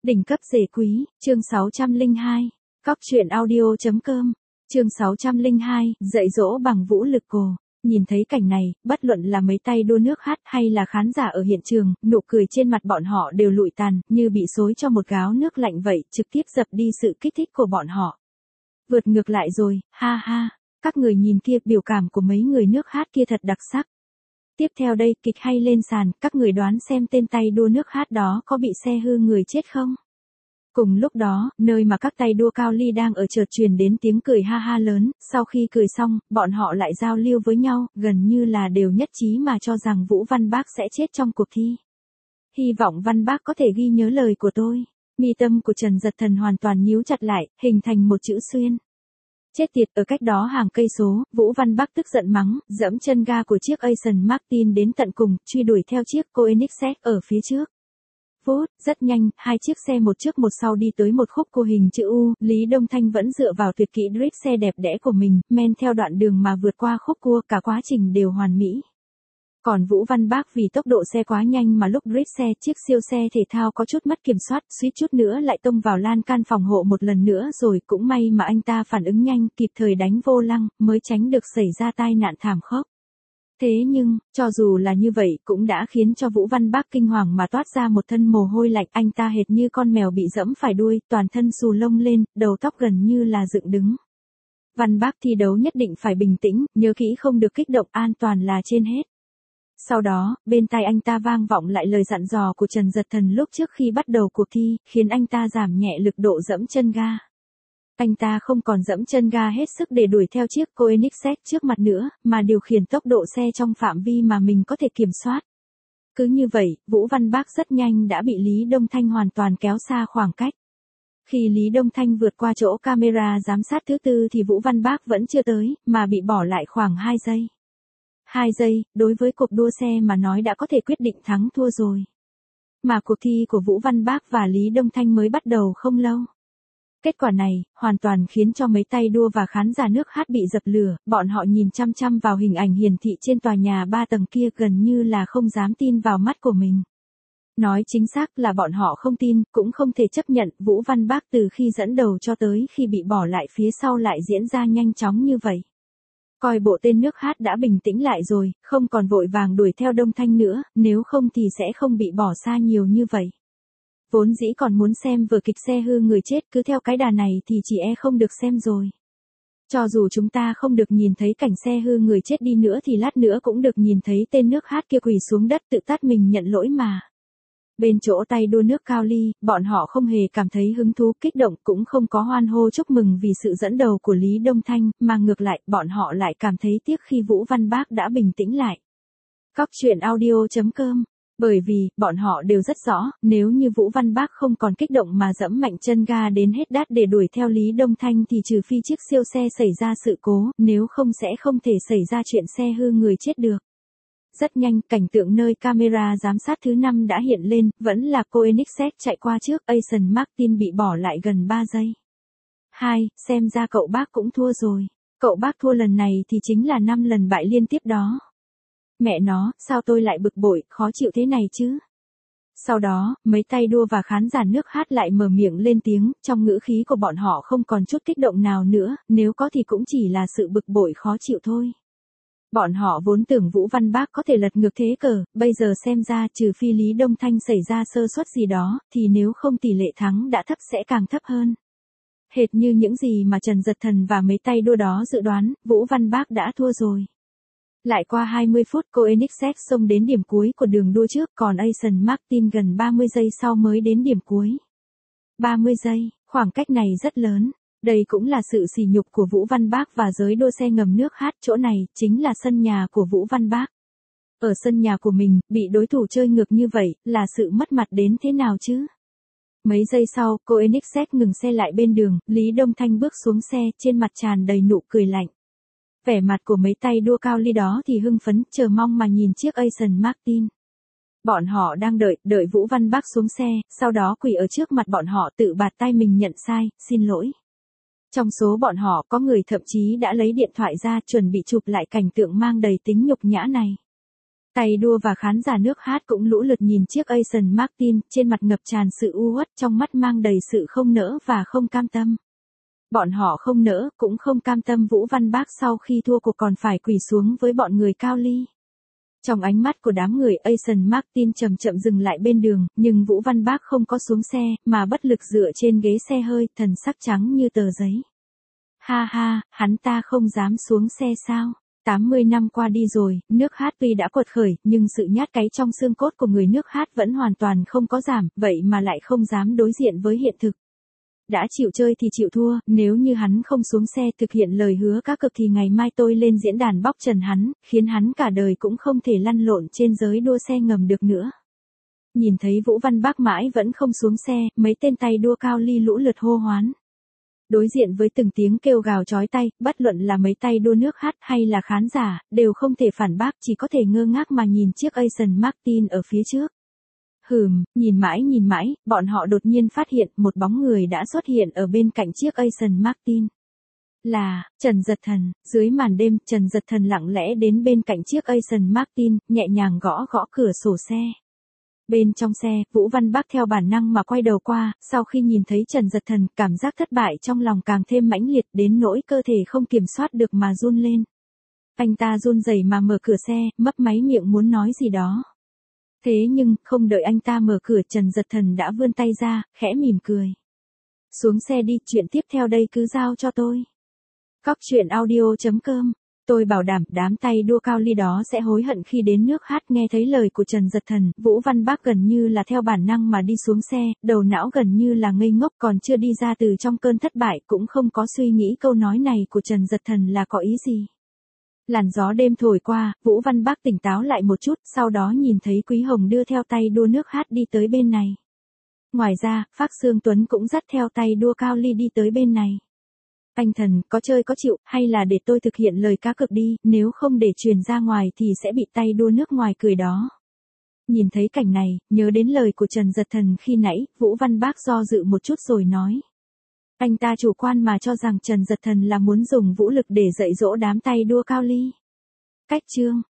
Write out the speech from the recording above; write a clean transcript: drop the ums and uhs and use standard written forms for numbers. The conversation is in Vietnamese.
Đỉnh cấp rể quý, chương 602. Cóc truyện audio.com. Chương 602, dạy dỗ bằng vũ lực cổ. Nhìn thấy cảnh này, bất luận là mấy tay đua nước hát hay là khán giả ở hiện trường, nụ cười trên mặt bọn họ đều lụi tàn, như bị xối cho một gáo nước lạnh vậy, trực tiếp dập đi sự kích thích của bọn họ. Vượt ngược lại rồi, ha ha, các người nhìn kia, biểu cảm của mấy người nước hát kia thật đặc sắc. Tiếp theo đây, kịch hay lên sàn, các người đoán xem tên tay đua nước hát đó có bị xe hư người chết không? Cùng lúc đó, nơi mà các tay đua cao ly đang ở chợt truyền đến tiếng cười ha ha lớn, sau khi cười xong, bọn họ lại giao lưu với nhau, gần như là đều nhất trí mà cho rằng Vũ Văn Bác sẽ chết trong cuộc thi. Hy vọng Văn Bác có thể ghi nhớ lời của tôi. Mi tâm của Trần Dật Thần hoàn toàn nhíu chặt lại, hình thành một chữ xuyên. Chết tiệt, ở cách đó hàng cây số, Vũ Văn Bác tức giận mắng, dẫm chân ga của chiếc Aston Martin đến tận cùng, truy đuổi theo chiếc Koenigsegg ở phía trước. Phút, rất nhanh, hai chiếc xe một trước một sau đi tới một khúc cua hình chữ U, Lý Đông Thanh vẫn dựa vào tuyệt kỹ drift xe đẹp đẽ của mình, men theo đoạn đường mà vượt qua khúc cua, cả quá trình đều hoàn mỹ. Còn Vũ Văn Bác vì tốc độ xe quá nhanh mà lúc drift xe, chiếc siêu xe thể thao có chút mất kiểm soát, suýt chút nữa lại tông vào lan can phòng hộ một lần nữa rồi, cũng may mà anh ta phản ứng nhanh, kịp thời đánh vô lăng, mới tránh được xảy ra tai nạn thảm khốc. Thế nhưng, cho dù là như vậy cũng đã khiến cho Vũ Văn Bác kinh hoàng mà toát ra một thân mồ hôi lạnh, anh ta hệt như con mèo bị dẫm phải đuôi, toàn thân xù lông lên, đầu tóc gần như là dựng đứng. Văn Bác thi đấu nhất định phải bình tĩnh, nhớ kỹ không được kích động, an toàn là trên hết. Sau đó, bên tai anh ta vang vọng lại lời dặn dò của Trần Dật Thần lúc trước khi bắt đầu cuộc thi, khiến anh ta giảm nhẹ lực độ dẫm chân ga. Anh ta không còn dẫm chân ga hết sức để đuổi theo chiếc Koenigsegg trước mặt nữa, mà điều khiển tốc độ xe trong phạm vi mà mình có thể kiểm soát. Cứ như vậy, Vũ Văn Bác rất nhanh đã bị Lý Đông Thanh hoàn toàn kéo xa khoảng cách. Khi Lý Đông Thanh vượt qua chỗ camera giám sát thứ tư thì Vũ Văn Bác vẫn chưa tới, mà bị bỏ lại khoảng 2 giây. 2 giây, đối với cuộc đua xe mà nói đã có thể quyết định thắng thua rồi. Mà cuộc thi của Vũ Văn Bác và Lý Đông Thanh mới bắt đầu không lâu. Kết quả này, hoàn toàn khiến cho mấy tay đua và khán giả nước hát bị dập lửa, bọn họ nhìn chăm chăm vào hình ảnh hiển thị trên tòa nhà 3 tầng kia, gần như là không dám tin vào mắt của mình. Nói chính xác là bọn họ không tin, cũng không thể chấp nhận, Vũ Văn Bác từ khi dẫn đầu cho tới khi bị bỏ lại phía sau lại diễn ra nhanh chóng như vậy. Coi bộ tên nước hát đã bình tĩnh lại rồi, không còn vội vàng đuổi theo Đông Thanh nữa, nếu không thì sẽ không bị bỏ xa nhiều như vậy. Vốn dĩ còn muốn xem vở kịch xe hư người chết, cứ theo cái đà này thì chỉ không được xem rồi. Cho dù chúng ta không được nhìn thấy cảnh xe hư người chết đi nữa thì lát nữa cũng được nhìn thấy tên nước hát kia quỳ xuống đất tự tát mình nhận lỗi mà. Bên chỗ tay đua nước cao ly, bọn họ không hề cảm thấy hứng thú kích động, cũng không có hoan hô chúc mừng vì sự dẫn đầu của Lý Đông Thanh, mà ngược lại, bọn họ lại cảm thấy tiếc khi Vũ Văn Bác đã bình tĩnh lại. Cóc truyện audio.com. Bởi vì, bọn họ đều rất rõ, nếu như Vũ Văn Bác không còn kích động mà dẫm mạnh chân ga đến hết đát để đuổi theo Lý Đông Thanh thì trừ phi chiếc siêu xe xảy ra sự cố, nếu không sẽ không thể xảy ra chuyện xe hư người chết được. Rất nhanh, cảnh tượng nơi camera giám sát thứ 5 đã hiện lên, vẫn là Koenigsegg chạy qua trước, Aston Martin bị bỏ lại gần 3 giây. 2, xem ra cậu Bác cũng thua rồi. Cậu Bác thua lần này thì chính là 5 lần bại liên tiếp đó. Mẹ nó, sao tôi lại bực bội, khó chịu thế này chứ? Sau đó, mấy tay đua và khán giả nước hát lại mở miệng lên tiếng, trong ngữ khí của bọn họ không còn chút kích động nào nữa, nếu có thì cũng chỉ là sự bực bội khó chịu thôi. Bọn họ vốn tưởng Vũ Văn Bác có thể lật ngược thế cờ, bây giờ xem ra trừ phi Lý Đông Thanh xảy ra sơ suất gì đó, thì nếu không tỷ lệ thắng đã thấp sẽ càng thấp hơn. Hệt như những gì mà Trần Dật Thần và mấy tay đua đó dự đoán, Vũ Văn Bác đã thua rồi. Lại qua 20 phút Koenigsegg xông đến điểm cuối của đường đua trước, còn Aston Martin gần 30 giây sau mới đến điểm cuối. 30 giây, khoảng cách này rất lớn. Đây cũng là sự sỉ nhục của Vũ Văn Bác và giới đua xe ngầm nước hát, chỗ này chính là sân nhà của Vũ Văn Bác. Ở sân nhà của mình, bị đối thủ chơi ngược như vậy, là sự mất mặt đến thế nào chứ? Mấy giây sau, Koenigsegg ngừng xe lại bên đường, Lý Đông Thanh bước xuống xe, trên mặt tràn đầy nụ cười lạnh. Vẻ mặt của mấy tay đua cao ly đó thì hưng phấn, chờ mong mà nhìn chiếc Aston Martin. Bọn họ đang đợi Vũ Văn Bác xuống xe, sau đó quỳ ở trước mặt bọn họ tự bạt tay mình nhận sai, xin lỗi. Trong số bọn họ có người thậm chí đã lấy điện thoại ra chuẩn bị chụp lại cảnh tượng mang đầy tính nhục nhã này. Tay đua và khán giả nước hát cũng lũ lượt nhìn chiếc Aston Martin, trên mặt ngập tràn sự u uất, trong mắt mang đầy sự không nỡ và không cam tâm. Bọn họ không nỡ, cũng không cam tâm Vũ Văn Bác sau khi thua cuộc còn phải quỳ xuống với bọn người Cao Ly. Trong ánh mắt của đám người, Aston Martin chậm chậm dừng lại bên đường, nhưng Vũ Văn Bác không có xuống xe, mà bất lực dựa trên ghế xe hơi, thần sắc trắng như tờ giấy. Ha ha, hắn ta không dám xuống xe sao? 80 năm qua đi rồi, nước hát tuy đã quật khởi, nhưng sự nhát cáy trong xương cốt của người nước hát vẫn hoàn toàn không có giảm, vậy mà lại không dám đối diện với hiện thực. Đã chịu chơi thì chịu thua, nếu như hắn không xuống xe thực hiện lời hứa cá cược thì ngày mai tôi lên diễn đàn bóc trần hắn, khiến hắn cả đời cũng không thể lăn lộn trên giới đua xe ngầm được nữa. Nhìn thấy Vũ Văn Bác mãi vẫn không xuống xe, mấy tên tay đua Cao Ly lũ lượt hô hoán. Đối diện với từng tiếng kêu gào chói tai, bất luận là mấy tay đua nước hát hay là khán giả, đều không thể phản bác, chỉ có thể ngơ ngác mà nhìn chiếc Aston Martin ở phía trước. Nhìn mãi, bọn họ đột nhiên phát hiện một bóng người đã xuất hiện ở bên cạnh chiếc Aston Martin. Là Trần Dật Thần. Dưới màn đêm, Trần Dật Thần lặng lẽ đến bên cạnh chiếc Aston Martin, nhẹ nhàng gõ gõ cửa sổ xe. Bên trong xe, Vũ Văn Bác theo bản năng mà quay đầu qua, sau khi nhìn thấy Trần Dật Thần, cảm giác thất bại trong lòng càng thêm mãnh liệt đến nỗi cơ thể không kiểm soát được mà run lên. Anh ta run rẩy mà mở cửa xe, mấp máy miệng muốn nói gì đó. Thế nhưng, không đợi anh ta mở cửa, Trần Dật Thần đã vươn tay ra, khẽ mỉm cười. Xuống xe đi, chuyện tiếp theo đây cứ giao cho tôi. Cóc truyện audio.com. Tôi bảo đảm đám tay đua Cao Ly đó sẽ hối hận khi đến nước hát. Nghe thấy lời của Trần Dật Thần, Vũ Văn Bác gần như là theo bản năng mà đi xuống xe, đầu não gần như là ngây ngốc, còn chưa đi ra từ trong cơn thất bại cũng không có suy nghĩ câu nói này của Trần Dật Thần là có ý gì. Làn gió đêm thổi qua, Vũ Văn Bác tỉnh táo lại một chút, sau đó nhìn thấy Quý Hồng đưa theo tay đua nước hát đi tới bên này. Ngoài ra, Phác Xương Tuấn cũng dắt theo tay đua Cao Ly đi tới bên này. Anh Thần, có chơi có chịu, hay là để tôi thực hiện lời cá cược đi, nếu không để truyền ra ngoài thì sẽ bị tay đua nước ngoài cười đó. Nhìn thấy cảnh này, nhớ đến lời của Trần Dật Thần khi nãy, Vũ Văn Bác do dự một chút rồi nói. Anh ta chủ quan mà cho rằng Trần Dật Thần là muốn dùng vũ lực để dạy dỗ đám tay đua Cao Ly. Cách chương